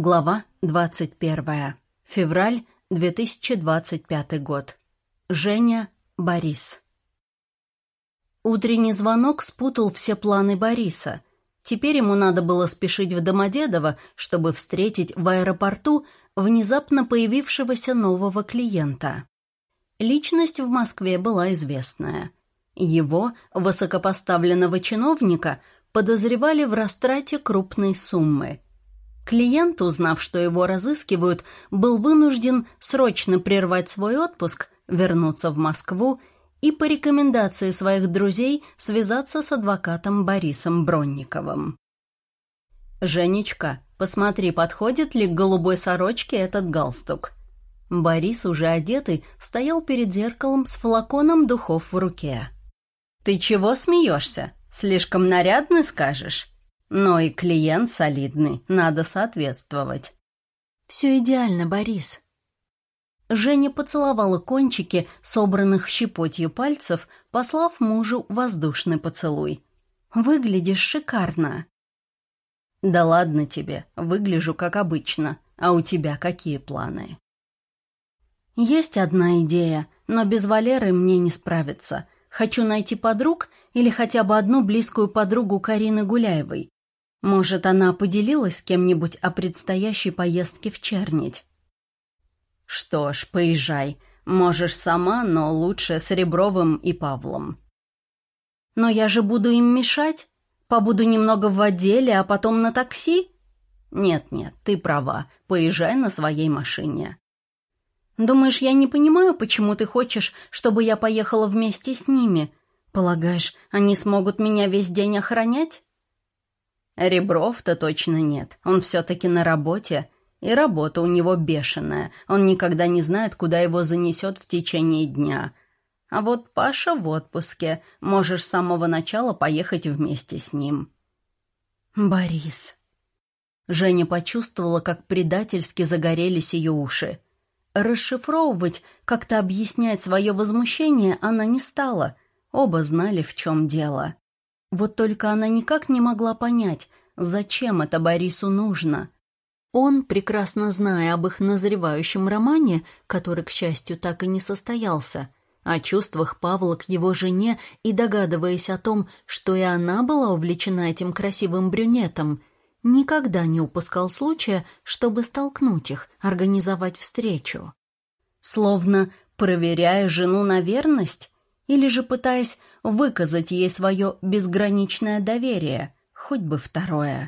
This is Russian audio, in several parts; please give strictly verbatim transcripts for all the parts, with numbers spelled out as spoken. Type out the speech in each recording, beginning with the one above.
Глава двадцать первая. Февраль две тысячи двадцать пятый год. Женя, Борис. Утренний звонок спутал все планы Бориса. Теперь ему надо было спешить в Домодедово, чтобы встретить в аэропорту внезапно появившегося нового клиента. Личность в Москве была известная. Его, высокопоставленного чиновника, подозревали в растрате крупной суммы. Клиент, узнав, что его разыскивают, был вынужден срочно прервать свой отпуск, вернуться в Москву и по рекомендации своих друзей связаться с адвокатом Борисом Бронниковым. «Женечка, посмотри, подходит ли к голубой сорочке этот галстук?» Борис, уже одетый, стоял перед зеркалом с флаконом духов в руке. «Ты чего смеешься? Слишком нарядный, скажешь? Но и клиент солидный, надо соответствовать». «Все идеально, Борис». Женя поцеловала кончики собранных щепотью пальцев, послав мужу воздушный поцелуй. «Выглядишь шикарно». «Да ладно тебе, выгляжу как обычно. А у тебя какие планы?» «Есть одна идея, но без Валеры мне не справиться. Хочу найти подруг или хотя бы одну близкую подругу Карины Гуляевой. Может, она поделилась с кем-нибудь о предстоящей поездке в Чернить?» «Что ж, поезжай. Можешь сама, но лучше с Ребровым и Павлом». «Но я же буду им мешать? Побуду немного в отделе, а потом на такси?» «Нет-нет, ты права. Поезжай на своей машине». «Думаешь, я не понимаю, почему ты хочешь, чтобы я поехала вместе с ними? Полагаешь, они смогут меня весь день охранять?» «Ребров-то точно нет. Он все-таки на работе. И работа у него бешеная. Он никогда не знает, куда его занесет в течение дня. А вот Паша в отпуске. Можешь с самого начала поехать вместе с ним». «Борис». Женя почувствовала, как предательски загорелись ее уши. Расшифровывать, как-то объяснять свое возмущение она не стала. Оба знали, в чем дело. Вот только она никак не могла понять, зачем это Борису нужно. Он, прекрасно зная об их назревающем романе, который, к счастью, так и не состоялся, о чувствах Павла к его жене и догадываясь о том, что и она была увлечена этим красивым брюнетом, никогда не упускал случая, чтобы столкнуть их, организовать встречу. Словно проверяя жену на верность или же пытаясь выказать ей свое безграничное доверие, хоть бы второе.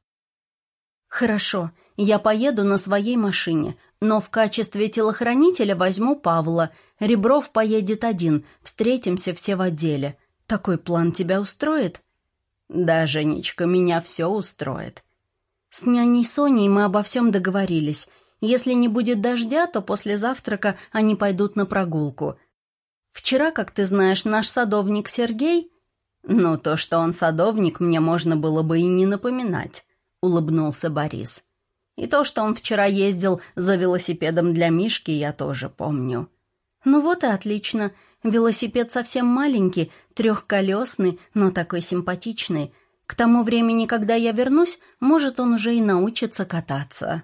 «Хорошо, я поеду на своей машине, но в качестве телохранителя возьму Павла. Ребров поедет один, встретимся все в отделе. Такой план тебя устроит?» «Да, Женечка, меня все устроит». «С няней Соней мы обо всем договорились. Если не будет дождя, то после завтрака они пойдут на прогулку. Вчера, как ты знаешь, наш садовник Сергей...» «Ну, то, что он садовник, мне можно было бы и не напоминать», — улыбнулся Борис. «И то, что он вчера ездил за велосипедом для Мишки, я тоже помню». «Ну вот и отлично. Велосипед совсем маленький, трехколесный, но такой симпатичный. К тому времени, когда я вернусь, может, он уже и научится кататься».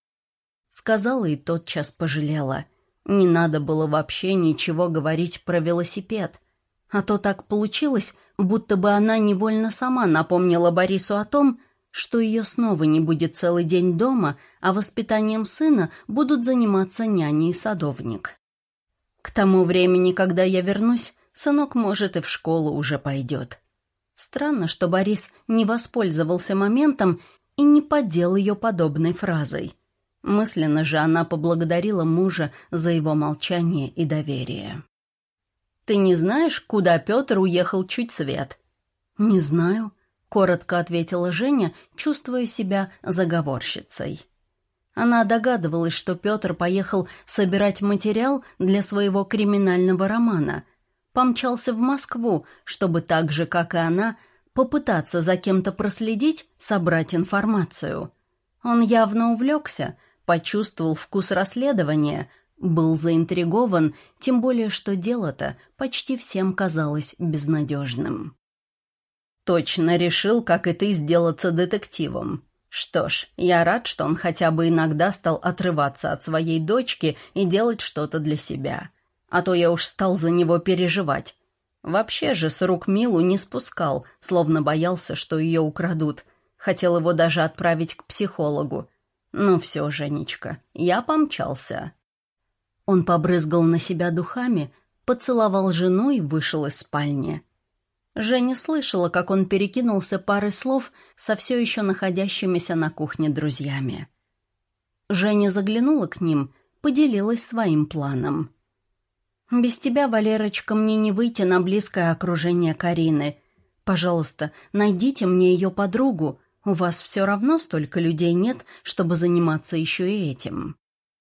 Сказала и тотчас пожалела. Не надо было вообще ничего говорить про велосипед. А то так получилось, будто бы она невольно сама напомнила Борису о том, что ее снова не будет целый день дома, а воспитанием сына будут заниматься няня и садовник. «К тому времени, когда я вернусь, сынок, может, и в школу уже пойдет». Странно, что Борис не воспользовался моментом и не поддел ее подобной фразой. Мысленно же она поблагодарила мужа за его молчание и доверие. «Ты не знаешь, куда Петр уехал чуть свет?» «Не знаю», — коротко ответила Женя, чувствуя себя заговорщицей. Она догадывалась, что Петр поехал собирать материал для своего криминального романа. Помчался в Москву, чтобы так же, как и она, попытаться за кем-то проследить, собрать информацию. Он явно увлекся, почувствовал вкус расследования, был заинтригован, тем более, что дело-то почти всем казалось безнадежным. «Точно решил, как и ты, сделаться детективом. Что ж, я рад, что он хотя бы иногда стал отрываться от своей дочки и делать что-то для себя. А то я уж стал за него переживать. Вообще же с рук Милу не спускал, словно боялся, что ее украдут. Хотел его даже отправить к психологу. Ну все, Женечка, я помчался. Он побрызгал на себя духами, поцеловал жену и вышел из спальни. Женя слышала, как он перекинулся парой слов со все еще находящимися на кухне друзьями. Женя заглянула к ним, поделилась своим планом. «Без тебя, Валерочка, мне не выйти на близкое окружение Карины. Пожалуйста, найдите мне ее подругу. У вас все равно столько людей нет, чтобы заниматься еще и этим».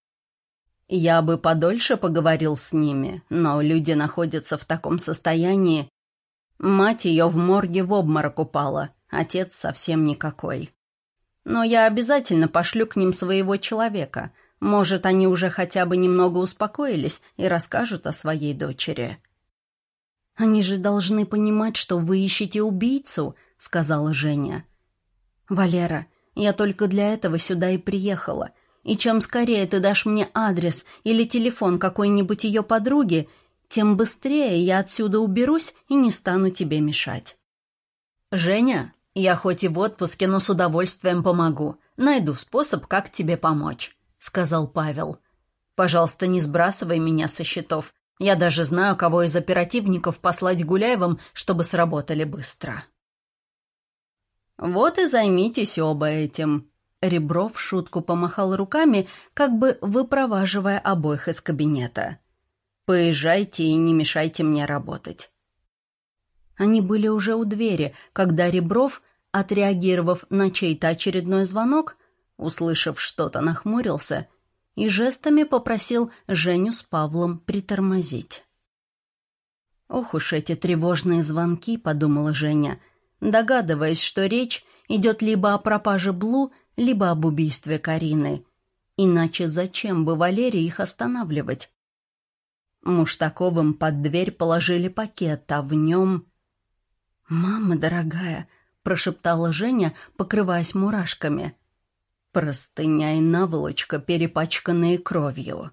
«Я бы подольше поговорил с ними, но люди находятся в таком состоянии. Мать ее в морге в обморок упала, отец совсем никакой. Но я обязательно пошлю к ним своего человека. Может, они уже хотя бы немного успокоились и расскажут о своей дочери». «Они же должны понимать, что вы ищете убийцу», — сказала Женя. «Валера, я только для этого сюда и приехала. И чем скорее ты дашь мне адрес или телефон какой-нибудь ее подруги, тем быстрее я отсюда уберусь и не стану тебе мешать». «Женя, я хоть и в отпуске, но с удовольствием помогу. Найду способ, как тебе помочь», — сказал Павел. «Пожалуйста, не сбрасывай меня со счетов. Я даже знаю, кого из оперативников послать Гуляевым, чтобы сработали быстро». «Вот и займитесь оба этим». Ребров в шутку помахал руками, как бы выпроваживая обоих из кабинета. «Поезжайте и не мешайте мне работать». Они были уже у двери, когда Ребров, отреагировав на чей-то очередной звонок, услышав что-то, нахмурился и жестами попросил Женю с Павлом притормозить. «Ох уж эти тревожные звонки», — подумала Женя, догадываясь, что речь идет либо о пропаже Блу, либо об убийстве Карины. Иначе зачем бы Валерии их останавливать? Муштаковым под дверь положили пакет, а в нем... «Мама дорогая», — прошептала Женя, покрываясь мурашками. Простыня и наволочка, перепачканные кровью.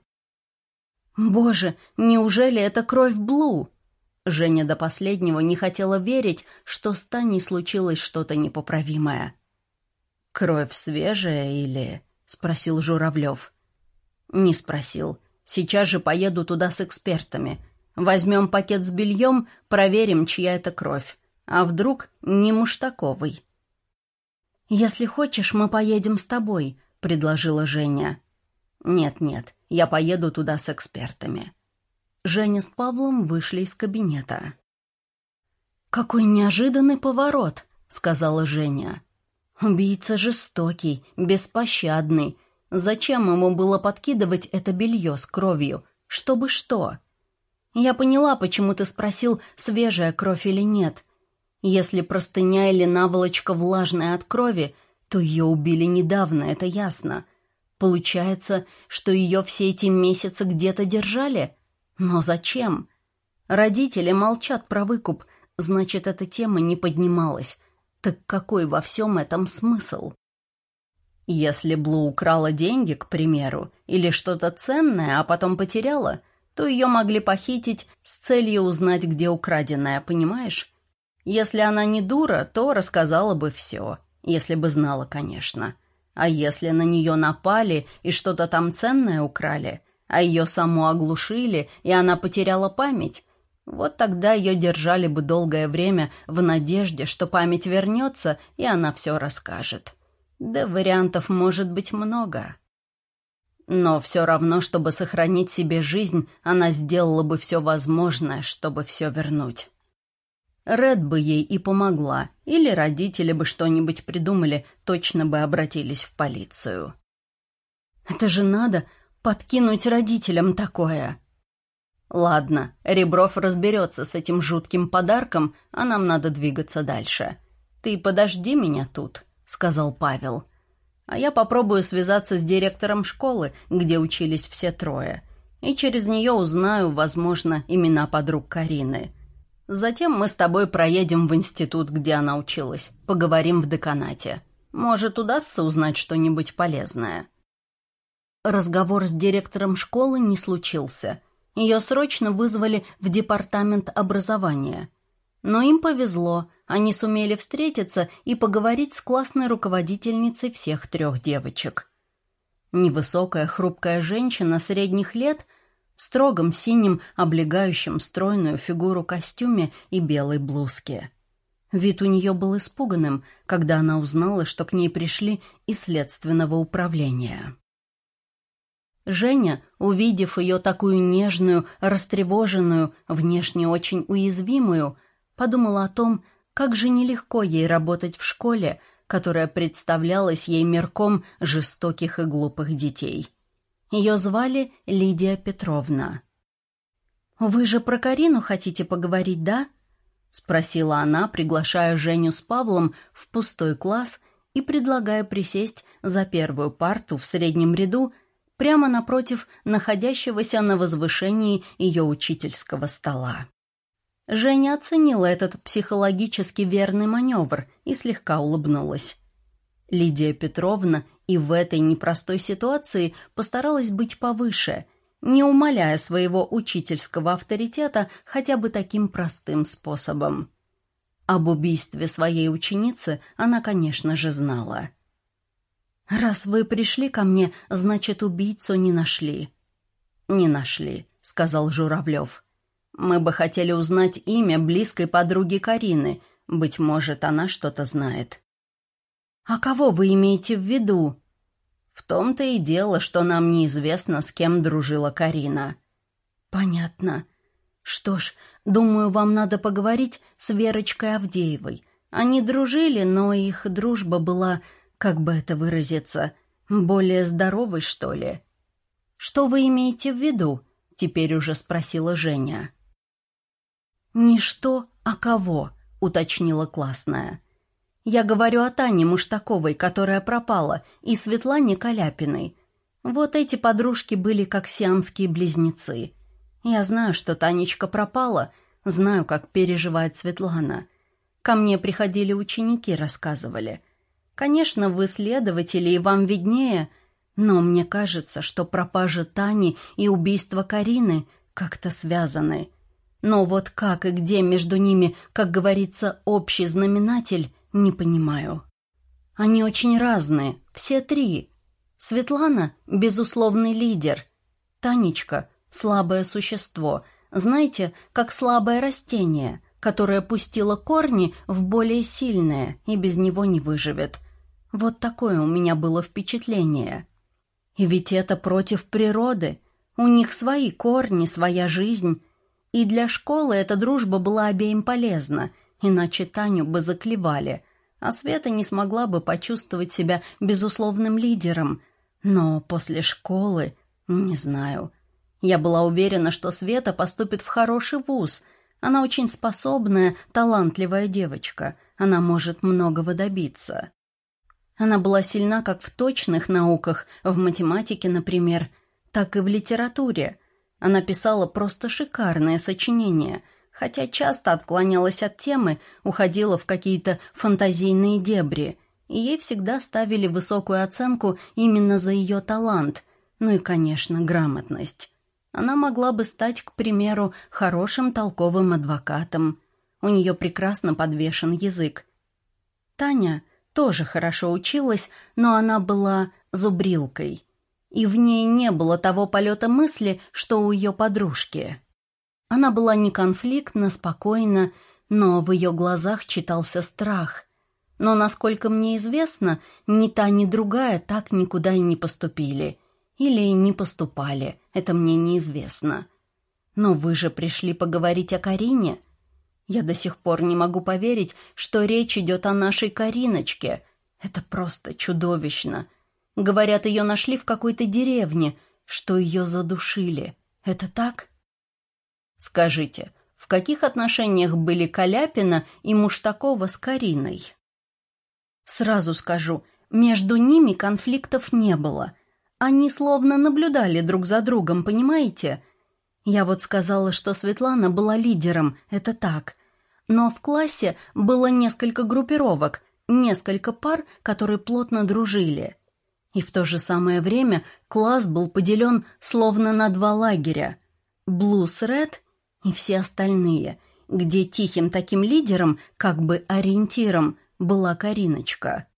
«Боже, неужели это кровь Блу?» Женя до последнего не хотела верить, что с Таней случилось что-то непоправимое. «Кровь свежая или...» — спросил Журавлев. «Не спросил. Сейчас же поеду туда с экспертами. Возьмем пакет с бельем, проверим, чья это кровь. А вдруг не Муштаковой?» «Если хочешь, мы поедем с тобой», — предложила Женя. «Нет-нет, я поеду туда с экспертами». Женя с Павлом вышли из кабинета. «Какой неожиданный поворот», — сказала Женя. «Убийца жестокий, беспощадный. Зачем ему было подкидывать это белье с кровью? Чтобы что?» «Я поняла, почему ты спросил, свежая кровь или нет. Если простыня или наволочка влажная от крови, то ее убили недавно, это ясно. Получается, что ее все эти месяцы где-то держали? Но зачем? Родители молчат про выкуп, значит, эта тема не поднималась. Так какой во всем этом смысл? Если Блу украла деньги, к примеру, или что-то ценное, а потом потеряла, то ее могли похитить с целью узнать, где украденное, понимаешь? Если она не дура, то рассказала бы все, если бы знала, конечно. А если на нее напали и что-то там ценное украли, а ее саму оглушили, и она потеряла память, вот тогда ее держали бы долгое время в надежде, что память вернется, и она все расскажет. Да вариантов может быть много. Но все равно, чтобы сохранить себе жизнь, она сделала бы все возможное, чтобы все вернуть. Ред бы ей и помогла, или родители бы что-нибудь придумали, точно бы обратились в полицию. Это же надо подкинуть родителям такое. Ладно, Ребров разберется с этим жутким подарком, а нам надо двигаться дальше. Ты подожди меня тут, сказал Павел. А я попробую связаться с директором школы, где учились все трое, и через нее узнаю, возможно, имена подруг Карины. Затем мы с тобой проедем в институт, где она училась, поговорим в деканате. Может, удастся узнать что-нибудь полезное». Разговор с директором школы не случился. Ее срочно вызвали в департамент образования. Но им повезло, они сумели встретиться и поговорить с классной руководительницей всех трех девочек. Невысокая, хрупкая женщина средних лет в строгом синем, облегающем стройную фигуру костюме и белой блузке. Вид у нее был испуганным, когда она узнала, что к ней пришли из следственного управления. Женя, увидев ее такую нежную, растревоженную, внешне очень уязвимую, подумала о том, как же нелегко ей работать в школе, которая представлялась ей мирком жестоких и глупых детей. Ее звали Лидия Петровна. «Вы же про Карину хотите поговорить, да?» — спросила она, приглашая Женю с Павлом в пустой класс и предлагая присесть за первую парту в среднем ряду прямо напротив находящегося на возвышении ее учительского стола. Женя оценила этот психологически верный маневр и слегка улыбнулась. Лидия Петровна и в этой непростой ситуации постаралась быть повыше, не умаляя своего учительского авторитета хотя бы таким простым способом. Об убийстве своей ученицы она, конечно же, знала. «Раз вы пришли ко мне, значит, убийцу не нашли». «Не нашли», — сказал Журавлев. «Мы бы хотели узнать имя близкой подруги Карины. Быть может, она что-то знает». «А кого вы имеете в виду?» «В том-то и дело, что нам неизвестно, с кем дружила Карина». «Понятно. Что ж, думаю, вам надо поговорить с Верочкой Авдеевой. Они дружили, но их дружба была, как бы это выразиться, более здоровой, что ли». «Что вы имеете в виду?» — теперь уже спросила Женя. «Не что, а кого», — уточнила классная. «Я говорю о Тане Муштаковой, которая пропала, и Светлане Каляпиной. Вот эти подружки были как сиамские близнецы. Я знаю, что Танечка пропала, знаю, как переживает Светлана. Ко мне приходили ученики, рассказывали. Конечно, вы следователи, и вам виднее, но мне кажется, что пропажа Тани и убийство Карины как-то связаны. Но вот как и где между ними, как говорится, общий знаменатель, не понимаю. Они очень разные, все три. Светлана — безусловный лидер. Танечка — слабое существо, знаете, как слабое растение, которое пустило корни в более сильное и без него не выживет. Вот такое у меня было впечатление. И ведь это против природы. У них свои корни, своя жизнь. И для школы эта дружба была обеим полезна, иначе Таню бы заклевали, а Света не смогла бы почувствовать себя безусловным лидером. Но после школы, не знаю. Я была уверена, что Света поступит в хороший вуз. Она очень способная, талантливая девочка. Она может многого добиться. Она была сильна как в точных науках, в математике, например, так и в литературе. Она писала просто шикарные сочинения, хотя часто отклонялась от темы, уходила в какие-то фантазийные дебри, и ей всегда ставили высокую оценку именно за ее талант, ну и, конечно, грамотность. Она могла бы стать, к примеру, хорошим толковым адвокатом. У нее прекрасно подвешен язык. Таня тоже хорошо училась, но она была зубрилкой. И в ней не было того полета мысли, что у ее подружки. Она была неконфликтна, спокойна, но в ее глазах читался страх. Но, насколько мне известно, ни та, ни другая так никуда и не поступили. Или не поступали, это мне неизвестно. Но вы же пришли поговорить о Карине. Я до сих пор не могу поверить, что речь идет о нашей Кариночке. Это просто чудовищно. Говорят, ее нашли в какой-то деревне, что ее задушили. Это так? Скажите, в каких отношениях были Каляпина и Муштакова с Кариной? Сразу скажу, между ними конфликтов не было. Они словно наблюдали друг за другом, понимаете? Я вот сказала, что Светлана была лидером, это так. Но в классе было несколько группировок. несколько пар, которые плотно дружили. И в то же самое время класс был поделен словно на два лагеря – Blue с Red и все остальные, где тихим таким лидером, как бы ориентиром, была Кариночка.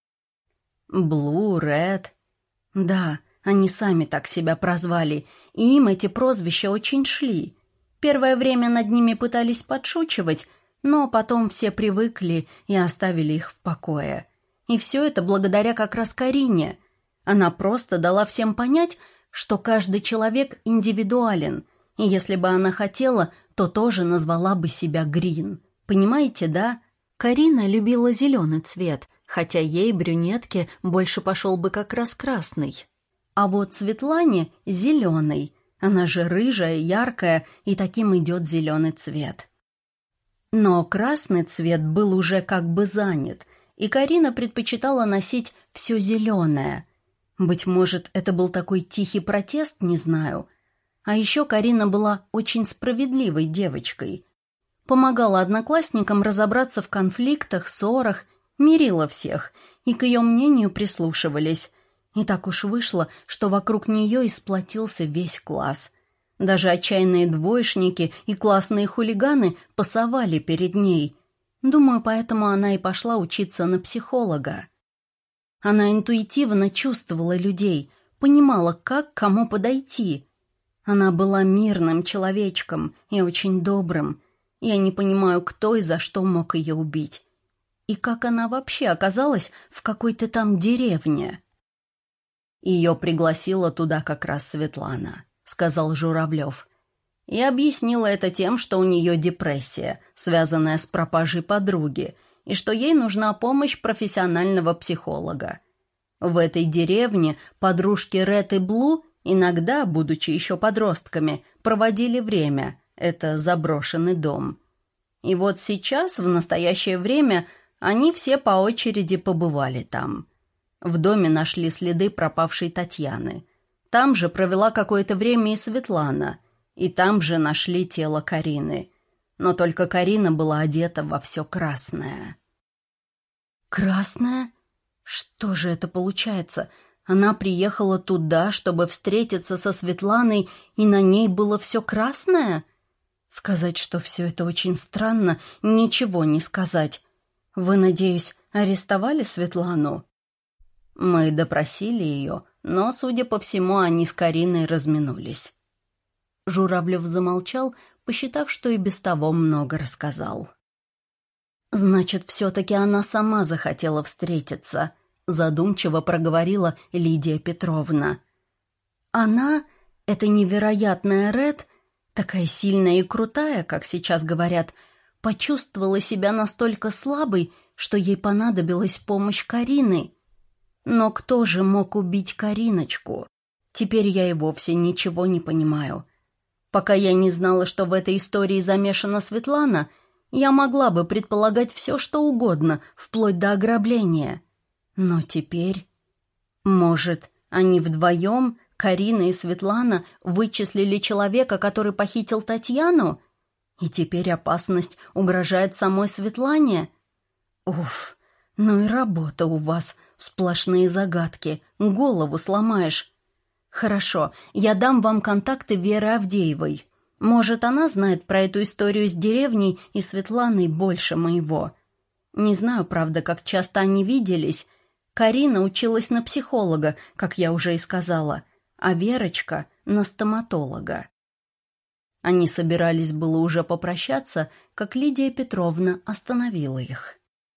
Blue, Red. Да, они сами так себя прозвали, и им эти прозвища очень шли. Первое время над ними пытались подшучивать, но потом все привыкли и оставили их в покое. И все это благодаря как раз Карине. Она просто дала всем понять, что каждый человек индивидуален, и если бы она хотела, то тоже назвала бы себя Грин. Понимаете, да? Карина любила зеленый цвет, хотя ей, брюнетке, больше пошел бы как раз красный. А вот Светлане — зеленый. Она же рыжая, яркая, и таким идет зеленый цвет. Но красный цвет был уже как бы занят, и Карина предпочитала носить все зеленое. Быть может, это был такой тихий протест, не знаю. А еще Карина была очень справедливой девочкой. Помогала одноклассникам разобраться в конфликтах, ссорах, мирила всех, и к ее мнению прислушивались. И так уж вышло, что вокруг нее и сплотился весь класс. Даже отчаянные двоечники и классные хулиганы пасовали перед ней. Думаю, поэтому она и пошла учиться на психолога. Она интуитивно чувствовала людей, понимала, как к кому подойти. Она была мирным человечком и очень добрым. Я не понимаю, кто и за что мог ее убить. И как она вообще оказалась в какой-то там деревне? Ее пригласила туда как раз Светлана, сказал Журавлев. И объяснила это тем, что у нее депрессия, связанная с пропажей подруги, и что ей нужна помощь профессионального психолога. В этой деревне подружки Ред и Блу иногда, будучи еще подростками, проводили время. Это заброшенный дом. И вот сейчас, в настоящее время, они все по очереди побывали там. В доме нашли следы пропавшей Татьяны. Там же провела какое-то время и Светлана. И там же нашли тело Карины. Но только Карина была одета во все красное. «Красное? Что же это получается? Она приехала туда, чтобы встретиться со Светланой, и на ней было все красное? Сказать, что все это очень странно, ничего не сказать. Вы, надеюсь, арестовали Светлану?» Мы допросили ее, но, судя по всему, они с Кариной разминулись. Журавлев замолчал, посчитав, что и без того много рассказал. «Значит, все-таки она сама захотела встретиться», — задумчиво проговорила Лидия Петровна. «Она, эта невероятная Ред, такая сильная и крутая, как сейчас говорят, почувствовала себя настолько слабой, что ей понадобилась помощь Карины. Но кто же мог убить Кариночку? Теперь я и вовсе ничего не понимаю. Пока я не знала, что в этой истории замешана Светлана, я могла бы предполагать все, что угодно, вплоть до ограбления. Но теперь... Может, они вдвоем, Карина и Светлана, вычислили человека, который похитил Татьяну? И теперь опасность угрожает самой Светлане? Уф, ну и работа у вас, сплошные загадки, голову сломаешь. Хорошо, я дам вам контакты Веры Авдеевой. Может, она знает про эту историю с деревней и Светланой больше моего. Не знаю, правда, как часто они виделись. Карина училась на психолога, как я уже и сказала, а Верочка — на стоматолога. Они собирались было уже попрощаться, как Лидия Петровна остановила их.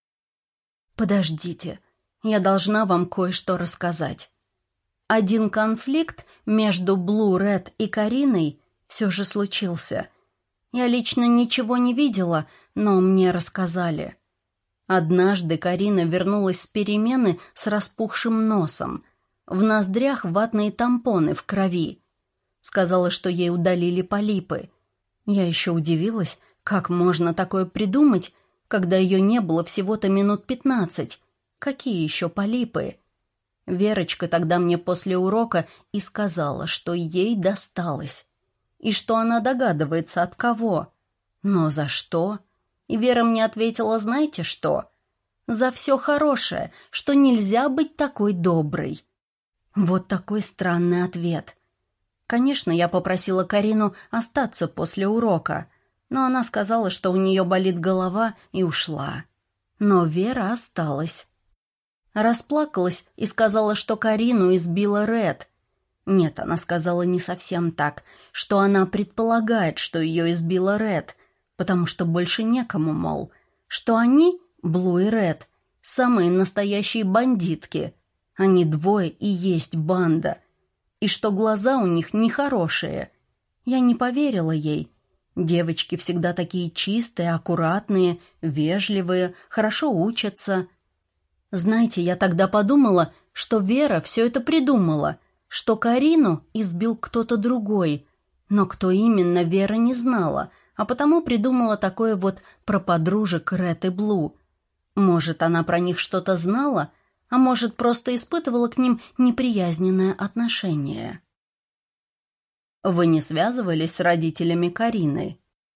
«Подождите, я должна вам кое-что рассказать. Один конфликт между Блу, Ред и Кариной все же случился. Я лично ничего не видела, но мне рассказали. Однажды Карина вернулась с перемены с распухшим носом. В ноздрях ватные тампоны в крови. Сказала, что ей удалили полипы. Я еще удивилась, как можно такое придумать, когда ее не было всего-то минут пятнадцать. Какие еще полипы? Верочка тогда мне после урока и сказала, что ей досталось. И что она догадывается, от кого. Но за что? И Вера мне ответила, знаете что? за все хорошее, что нельзя быть такой доброй. Вот такой странный ответ. Конечно, я попросила Карину остаться после урока, но она сказала, что у нее болит голова, и ушла. Но Вера осталась. Расплакалась и сказала, что Карину избила Ред. Нет, она сказала не совсем так, что она предполагает, что ее избила Ред, потому что больше некому, мол, что они, Блу и Ред, самые настоящие бандитки. Они двое и есть банда. И что глаза у них нехорошие. Я не поверила ей. Девочки всегда такие чистые, аккуратные, вежливые, хорошо учатся. Знаете, я тогда подумала, что Вера все это придумала, что Карину избил кто-то другой. Но кто именно, Вера не знала, а потому придумала такое вот про подружек Ред и Блу. Может, она про них что-то знала, а может, просто испытывала к ним неприязненное отношение. Вы не связывались с родителями Карины?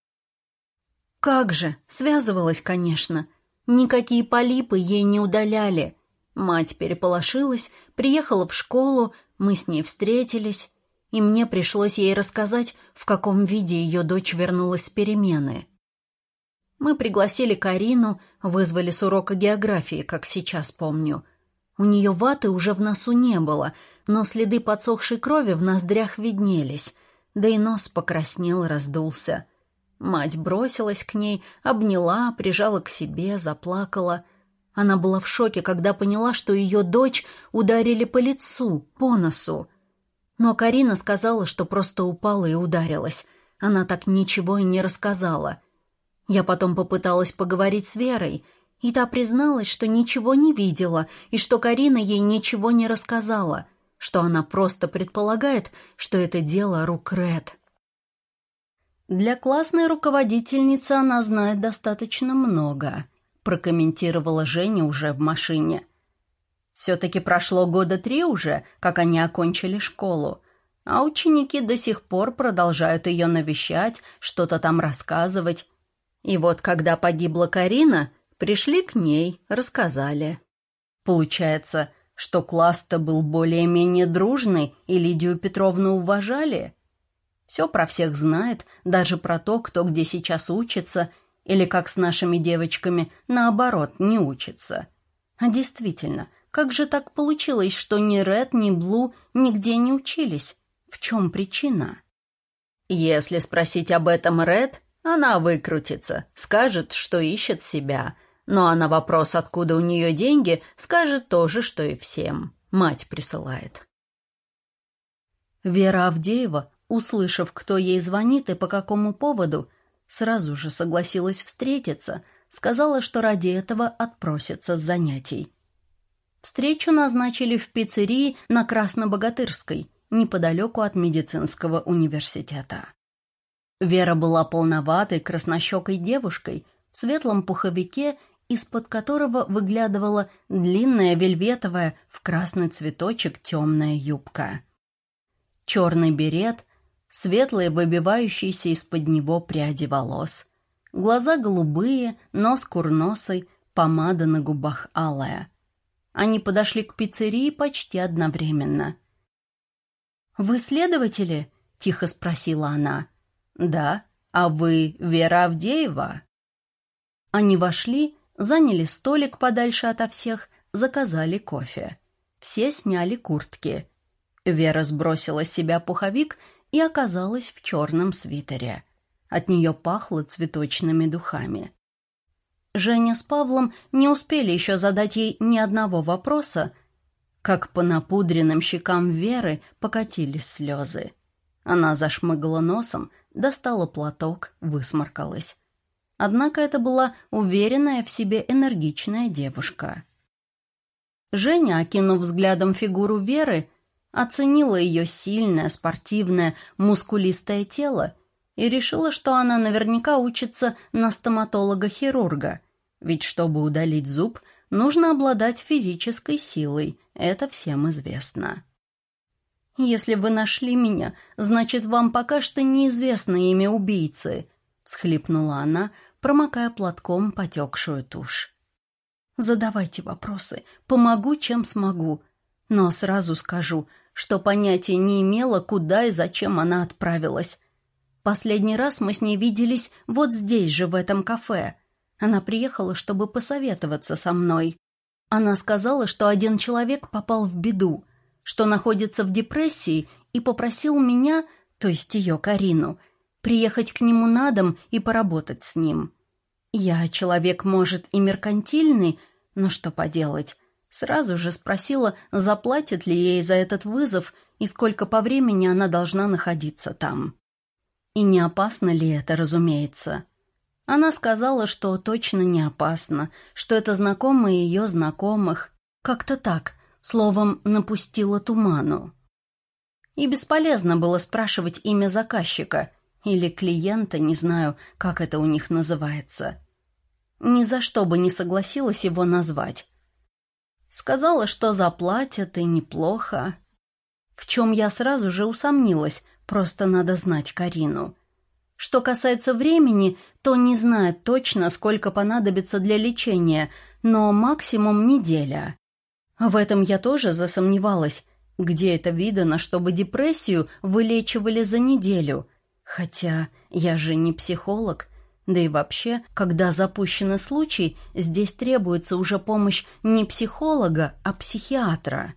Как же, связывалась, конечно. Никакие полипы ей не удаляли. Мать переполошилась, приехала в школу, мы с ней встретились, и мне пришлось ей рассказать, в каком виде ее дочь вернулась с перемены. Мы пригласили Карину, вызвали с урока географии, как сейчас помню. У нее ваты уже в носу не было, но следы подсохшей крови в ноздрях виднелись, да и нос покраснел и раздулся. Мать бросилась к ней, обняла, прижала к себе, заплакала. Она была в шоке, когда поняла, что ее дочь ударили по лицу, по носу. Но Карина сказала, что просто упала и ударилась. Она так ничего и не рассказала. Я потом попыталась поговорить с Верой, и та призналась, что ничего не видела, и что Карина ей ничего не рассказала, что она просто предполагает, что это дело рук Ред. «Для классной руководительницы она знает достаточно много», прокомментировала Женя уже в машине. «Все-таки прошло года три уже, как они окончили школу, а ученики до сих пор продолжают ее навещать, что-то там рассказывать. И вот когда погибла Карина, пришли к ней, рассказали. Получается, что класс-то был более-менее дружный, и Лидию Петровну уважали. Все про всех знает, даже про то, кто где сейчас учится, или как с нашими девочками, наоборот, не учится. А действительно, как же так получилось, что ни Ред, ни Блу нигде не учились? В чем причина? Если спросить об этом Ред, она выкрутится, скажет, что ищет себя. Ну а на вопрос, откуда у нее деньги, скажет то же, что и всем. Мать присылает. Вера Авдеева, услышав, кто ей звонит и по какому поводу, сразу же согласилась встретиться, сказала, что ради этого отпросится с занятий. Встречу назначили в пиццерии на Краснобогатырской, неподалеку от медицинского университета. Вера была полноватой, краснощекой девушкой в светлом пуховике, из-под которого выглядывала длинная вельветовая в красный цветочек темная юбка. Черный берет, светлые выбивающиеся из-под него пряди волос. Глаза голубые, нос курносый, помада на губах алая. Они подошли к пиццерии почти одновременно. «Вы следователи?» — тихо спросила она. «Да. А вы Вера Авдеева?» Они вошли, заняли столик подальше ото всех, заказали кофе. Все сняли куртки. Вера сбросила с себя пуховик и оказалась в черном свитере. От нее пахло цветочными духами. Женя с Павлом не успели еще задать ей ни одного вопроса, как по напудренным щекам Веры покатились слезы. Она зашмыгала носом, достала платок, высморкалась. Однако это была уверенная в себе энергичная девушка. Женя, окинув взглядом фигуру Веры, оценила ее сильное, спортивное, мускулистое тело и решила, что она наверняка учится на стоматолога-хирурга, ведь чтобы удалить зуб, нужно обладать физической силой, это всем известно. «Если вы нашли меня, значит, вам пока что неизвестно имя убийцы», — всхлипнула она, промокая платком потекшую тушь. Задавайте вопросы, помогу, чем смогу. Но сразу скажу, что понятия не имела, куда и зачем она отправилась. Последний раз мы с ней виделись вот здесь же, в этом кафе. Она приехала, чтобы посоветоваться со мной. Она сказала, что один человек попал в беду, что находится в депрессии, и попросил меня, то есть ее, Карину, приехать к нему на дом и поработать с ним. Я человек, может, и меркантильный, но что поделать. Сразу же спросила, заплатит ли ей за этот вызов и сколько по времени она должна находиться там. И не опасно ли это, разумеется. Она сказала, что точно не опасно, что это знакомые ее знакомых. Как-то так, словом, напустила туману. И бесполезно было спрашивать имя заказчика или клиента, не знаю, как это у них называется. Ни за что бы не согласилась его назвать. Сказала, что заплатят и неплохо. В чем я сразу же усомнилась, просто надо знать Карину. Что касается времени, то не знает точно, сколько понадобится для лечения, но максимум неделя. В этом я тоже засомневалась. Где это видано, чтобы депрессию вылечивали за неделю? Хотя я же не психолог. Да и вообще, когда запущен случай, здесь требуется уже помощь не психолога, а психиатра.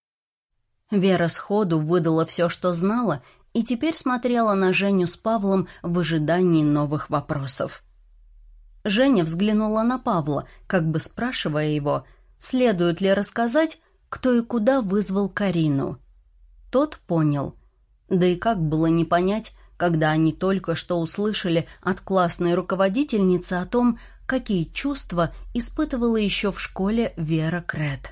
Вера сходу выдала все, что знала, и теперь смотрела на Женю с Павлом в ожидании новых вопросов. Женя взглянула на Павла, как бы спрашивая его, следует ли рассказать, кто и куда вызвал Карину. Тот понял. Да и как было не понять, когда они только что услышали от классной руководительницы о том, какие чувства испытывала еще в школе Вера Крет.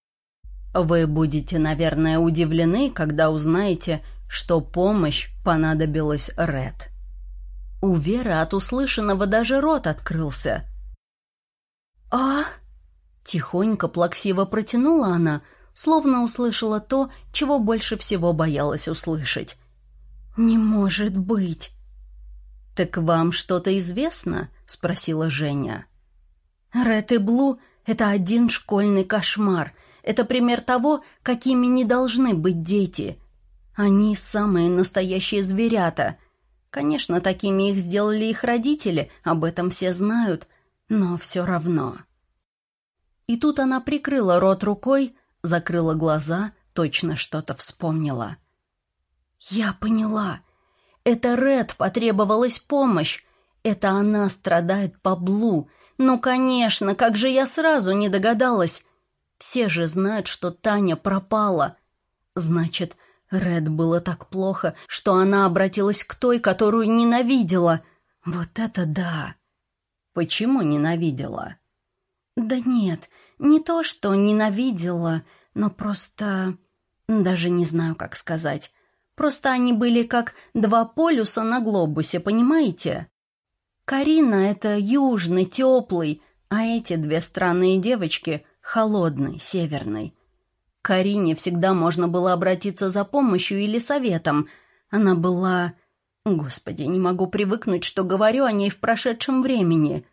Вы будете, наверное, удивлены, когда узнаете, что помощь понадобилась Ред. У Веры от услышанного даже рот открылся. «А?» — тихонько, плаксиво протянула она, словно услышала то, чего больше всего боялась услышать. «Не может быть!» «Так вам что-то известно?» — спросила Женя. «Ред и Блу — это один школьный кошмар. Это пример того, какими не должны быть дети. Они самые настоящие зверята. Конечно, такими их сделали их родители, об этом все знают, но все равно». И тут она прикрыла рот рукой, закрыла глаза, точно что-то вспомнила. «Я поняла. Это Ред потребовалась помощь. Это она страдает по Блу. Ну, конечно, как же я сразу не догадалась. Все же знают, что Таня пропала. Значит, Ред было так плохо, что она обратилась к той, которую ненавидела. Вот это да!» «Почему ненавидела?» «Да нет, не то, что ненавидела, но просто... Даже не знаю, как сказать. Просто они были как два полюса на глобусе, понимаете? Карина — это южный, теплый, а эти две странные девочки — холодный, северный. К Карине всегда можно было обратиться за помощью или советом. Она была... Господи, не могу привыкнуть, что говорю о ней в прошедшем времени.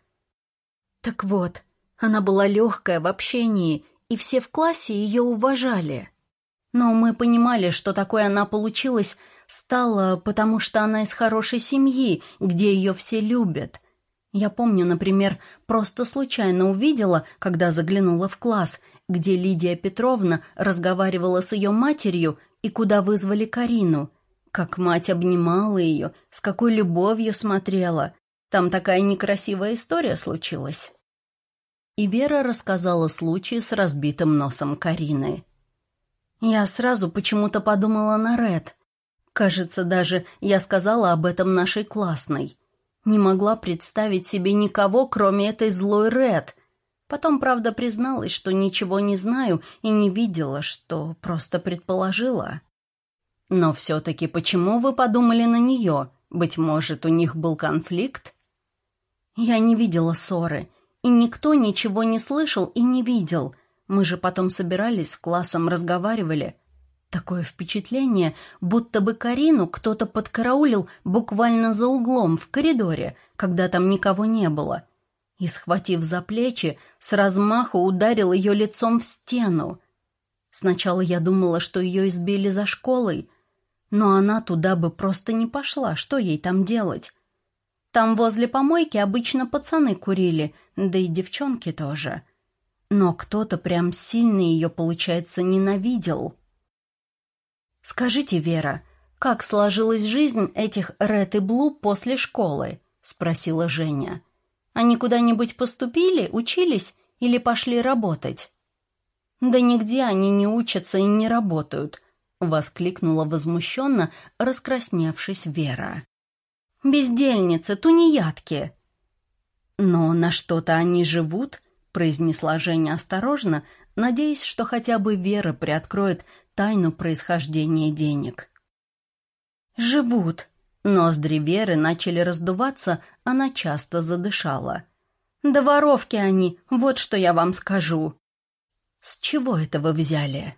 Так вот, она была легкая в общении, и все в классе ее уважали. Но мы понимали, что такое она получилась, стала, потому что она из хорошей семьи, где ее все любят. Я помню, например, просто случайно увидела, когда заглянула в класс, где Лидия Петровна разговаривала с ее матерью и куда вызвали Карину. Как мать обнимала ее, с какой любовью смотрела. Там такая некрасивая история случилась. И Вера рассказала случай с разбитым носом Карины. Я сразу почему-то подумала на Ред. Кажется, даже я сказала об этом нашей классной. Не могла представить себе никого, кроме этой злой Ред. Потом, правда, призналась, что ничего не знаю и не видела, что просто предположила. Но все-таки почему вы подумали на нее? Быть может, у них был конфликт? Я не видела ссоры, и никто ничего не слышал и не видел. Мы же потом собирались с классом, разговаривали. Такое впечатление, будто бы Карину кто-то подкараулил буквально за углом в коридоре, когда там никого не было. и, схватив за плечи, с размаху ударил ее лицом в стену. Сначала я думала, что ее избили за школой, но она туда бы просто не пошла, что ей там делать? Там возле помойки обычно пацаны курили, да и девчонки тоже. Но кто-то прям сильно ее, получается, ненавидел. «Скажите, Вера, как сложилась жизнь этих Ред и Блу после школы?» — спросила Женя. «Они куда-нибудь поступили, учились или пошли работать?» «Да нигде они не учатся и не работают», — воскликнула возмущенно, раскрасневшись Вера. «Бездельницы, тунеядки!» «Но на что-то они живут», — произнесла Женя осторожно, надеясь, что хотя бы Вера приоткроет тайну происхождения денег. «Живут». Ноздри Веры начали раздуваться, она часто задышала. «Да воровки они, вот что я вам скажу». «С чего это вы взяли?»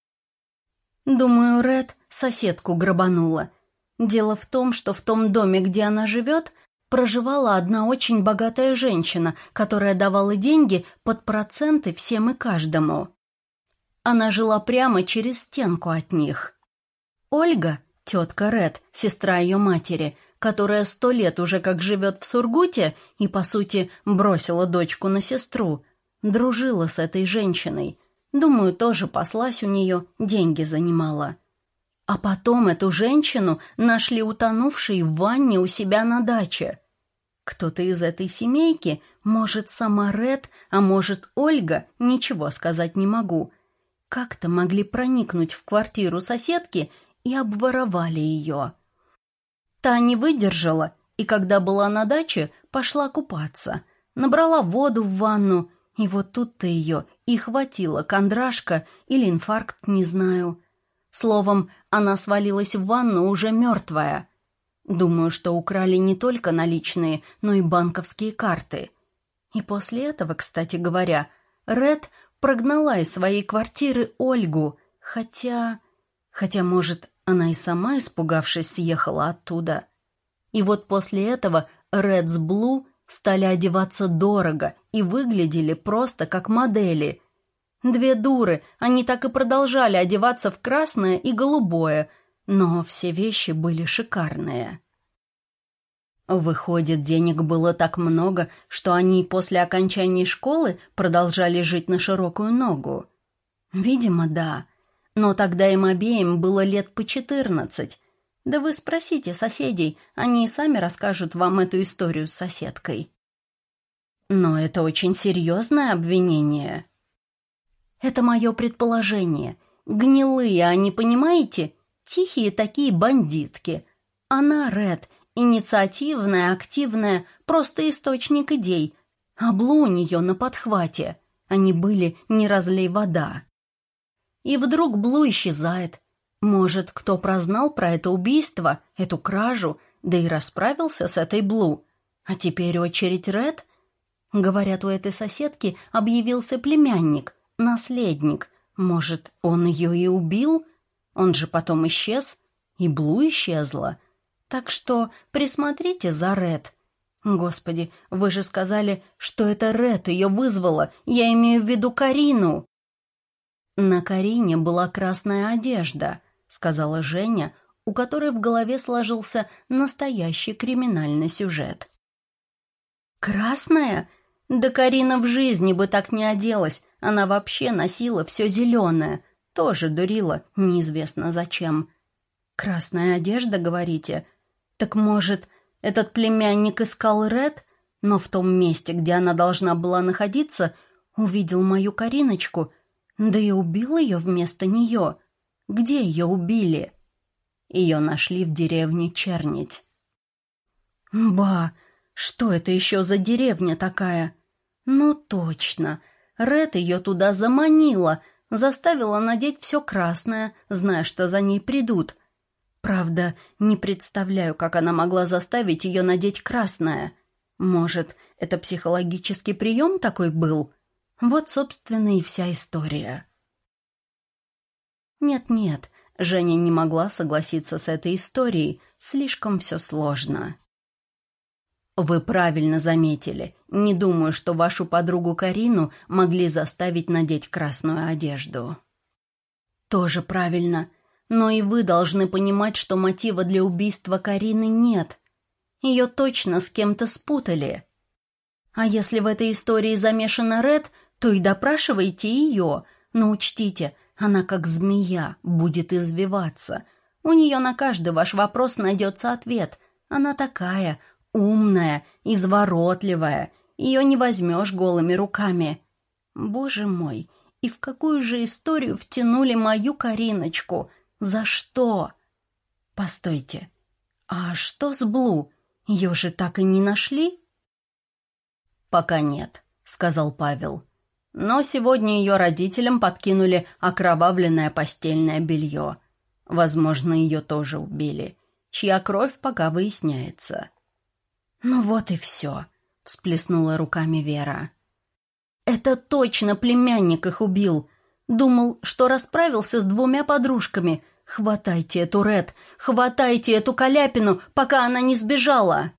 «Думаю, Ред соседку грабанула. Дело в том, что в том доме, где она живет, проживала одна очень богатая женщина, которая давала деньги под проценты всем и каждому. Она жила прямо через стенку от них. Ольга, тетка Ред, сестра ее матери, которая сто лет уже как живет в Сургуте и, по сути, бросила дочку на сестру, дружила с этой женщиной. Думаю, тоже паслась у нее, деньги занимала. А потом эту женщину нашли утонувшей в ванне у себя на даче. Кто-то из этой семейки, может, сама Ред, а может, Ольга, ничего сказать не могу, как-то могли проникнуть в квартиру соседки и обворовали ее. Та не выдержала, и когда была на даче, пошла купаться. Набрала воду в ванну, и вот тут-то ее и хватило кондрашка или инфаркт, не знаю. Словом, она свалилась в ванну уже мертвая. Думаю, что украли не только наличные, но и банковские карты. И после этого, кстати говоря, Ред прогнала из своей квартиры Ольгу, хотя... Хотя, может, она и сама, испугавшись, съехала оттуда. И вот после этого Ред с Блу стали одеваться дорого и выглядели просто как модели. Две дуры, они так и продолжали одеваться в красное и голубое, но все вещи были шикарные. Выходит, денег было так много, что они после окончания школы продолжали жить на широкую ногу. Видимо, да. Но тогда им обеим было лет по четырнадцать. Да вы спросите соседей, они и сами расскажут вам эту историю с соседкой. Но это очень серьезное обвинение. Это мое предположение. Гнилые они, понимаете? Тихие такие бандитки. Она, Ред, инициативная, активная, просто источник идей. А Блу у нее на подхвате. Они были не разлей вода. И вдруг Блу исчезает. Может, кто прознал про это убийство, эту кражу, да и расправился с этой Блу. А теперь очередь Ред? Говорят, у этой соседки объявился племянник, наследник. Может, он ее и убил? Он же потом исчез, и Блу исчезла. Так что присмотрите за Ред. Господи, вы же сказали, что это Ред ее вызвала. Я имею в виду Карину. На Карине была красная одежда, сказала Женя, у которой в голове сложился настоящий криминальный сюжет. «Красная? Да Карина в жизни бы так не оделась. Она вообще носила все зеленое. Тоже дурила, неизвестно зачем. Красная одежда, говорите? Так, может, этот племянник искал Ред, но в том месте, где она должна была находиться, увидел мою Кариночку, да и убил ее вместо нее. Где ее убили?» Ее нашли в деревне Чернить. «Ба! Что это еще за деревня такая?» «Ну точно! Ред ее туда заманила, заставила надеть все красное, зная, что за ней придут. Правда, не представляю, как она могла заставить ее надеть красное. Может, это психологический прием такой был? Вот, собственно, и вся история». Нет-нет, Женя не могла согласиться с этой историей, слишком все сложно. «Вы правильно заметили. Не думаю, что вашу подругу Карину могли заставить надеть красную одежду». «Тоже правильно. Но и вы должны понимать, что мотива для убийства Карины нет. Ее точно с кем-то спутали. А если в этой истории замешана Ред, то и допрашивайте ее. Но учтите, она как змея будет извиваться. У нее на каждый ваш вопрос найдется ответ. Она такая умная, изворотливая. Ее не возьмешь голыми руками. Боже мой, и в какую же историю втянули мою Кариночку? За что? Постойте, а что с Блу? Ее же так и не нашли?» «Пока нет», — сказал Павел. «Но сегодня ее родителям подкинули окровавленное постельное белье. Возможно, ее тоже убили. Чья кровь пока выясняется». «Ну вот и все», — всплеснула руками Вера. «Это точно племянник их убил. Думал, что расправился с двумя подружками. Хватайте эту Ред, хватайте эту Каляпину, пока она не сбежала».